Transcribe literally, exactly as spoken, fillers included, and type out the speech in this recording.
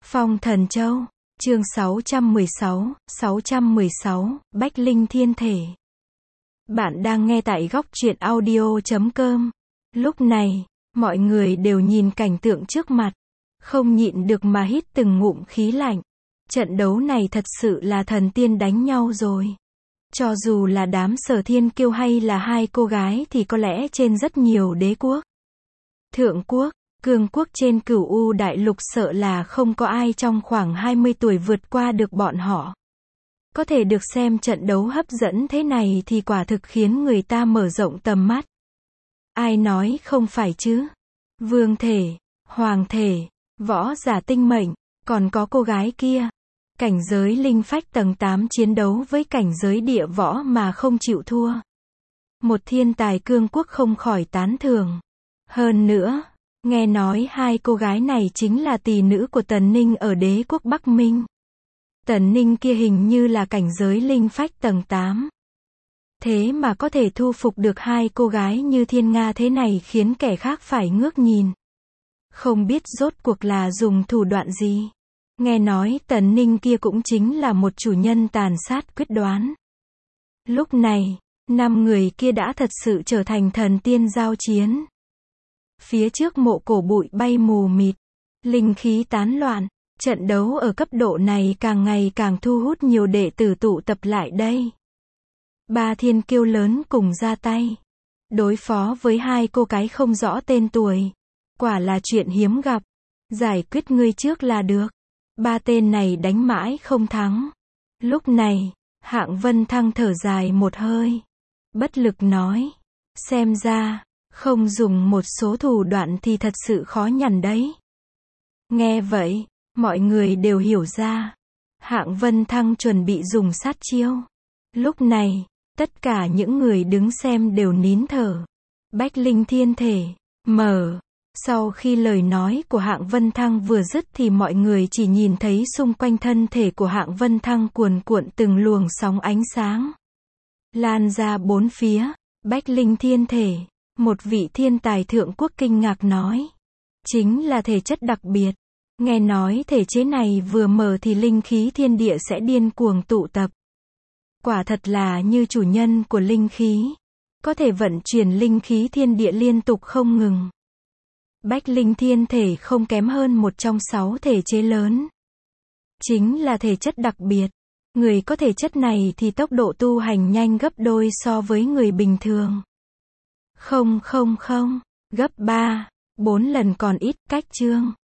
Phong Thần Châu, chương sáu trăm mười sáu, sáu trăm mười sáu, Bách Linh Thiên Thể. Bạn đang nghe tại góc truyện audio chấm com. Lúc này, mọi người đều nhìn cảnh tượng trước mặt, không nhịn được mà hít từng ngụm khí lạnh. Trận đấu này thật sự là thần tiên đánh nhau rồi. Cho dù là đám Sở Thiên Kiêu hay là hai cô gái thì có lẽ trên rất nhiều đế quốc, thượng quốc, cường quốc trên Cửu U đại lục sợ là không có ai trong khoảng hai mươi tuổi vượt qua được bọn họ. Có thể được xem trận đấu hấp dẫn thế này thì quả thực khiến người ta mở rộng tầm mắt. Ai nói không phải chứ? Vương thể, hoàng thể, võ giả tinh mệnh, còn có cô gái kia. Cảnh giới linh phách tầng tám chiến đấu với cảnh giới địa võ mà không chịu thua. Một thiên tài cương quốc không khỏi tán thưởng. Hơn nữa, nghe nói hai cô gái này chính là tỷ nữ của Tần Ninh ở đế quốc Bắc Minh. Tần Ninh kia hình như là cảnh giới linh phách tầng tám. Thế mà có thể thu phục được hai cô gái như Thiên Nga thế này khiến kẻ khác phải ngước nhìn. Không biết rốt cuộc là dùng thủ đoạn gì. Nghe nói Tần Ninh kia cũng chính là một chủ nhân tàn sát quyết đoán. Lúc này, năm người kia đã thật sự trở thành thần tiên giao chiến. Phía trước mộ cổ bụi bay mù mịt, linh khí tán loạn, trận đấu ở cấp độ này càng ngày càng thu hút nhiều đệ tử tụ tập lại đây. Ba thiên kiêu lớn cùng ra tay, đối phó với hai cô gái không rõ tên tuổi. Quả là chuyện hiếm gặp, giải quyết ngươi trước là được. Ba tên này đánh mãi không thắng. Lúc này, Hạng Vân Thăng thở dài một hơi, bất lực nói, xem ra, không dùng một số thủ đoạn thì thật sự khó nhằn đấy. Nghe vậy, mọi người đều hiểu ra. Hạng Vân Thăng chuẩn bị dùng sát chiêu. Lúc này, tất cả những người đứng xem đều nín thở. Bách Linh Thiên Thể, mở. Sau khi lời nói của Hạng Vân Thăng vừa dứt thì mọi người chỉ nhìn thấy xung quanh thân thể của Hạng Vân Thăng cuồn cuộn từng luồng sóng ánh sáng. Lan ra bốn phía. Bách Linh Thiên Thể. Một vị thiên tài thượng quốc kinh ngạc nói. Chính là thể chất đặc biệt. Nghe nói thể chế này vừa mở thì linh khí thiên địa sẽ điên cuồng tụ tập. Quả thật là như chủ nhân của linh khí. Có thể vận chuyển linh khí thiên địa liên tục không ngừng. Bách Linh Thiên Thể không kém hơn một trong sáu thể chế lớn. Chính là thể chất đặc biệt. Người có thể chất này thì tốc độ tu hành nhanh gấp đôi so với người bình thường. Không không không, gấp ba, bốn lần còn ít, cách chương.